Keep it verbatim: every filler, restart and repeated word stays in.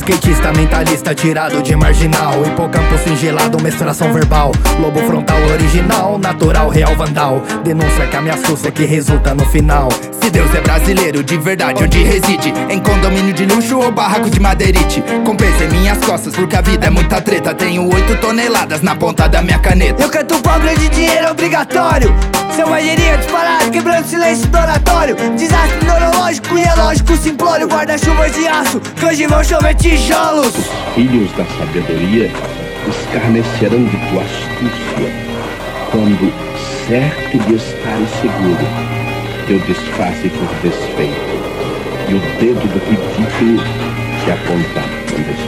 Skatista, mentalista, tirado de marginal. Hipocampo cingelado, mesturação verbal. Lobo frontal original, natural, real, vandal. Denúncia que me assusta, que resulta no final. Se Deus é brasileiro, de verdade, onde reside? Em condomínio de luxo ou barraco de madeirite? Com peso em minhas costas, porque a vida é muita treta. Tenho oito toneladas na ponta da minha caneta. Eu canto pobre de dinheiro obrigatório. Selvageria disparado, quebrando silêncio donatório. Desastre neurológico e é lógico, simplório. Guarda-chuvas de aço, que hoje vão chover tijolos. Os filhos da sabedoria escarnecerão de tua astúcia, quando certo de estar seguro, teu disfarce for desfeito, e o dedo do ridículo te apontar com desfeito.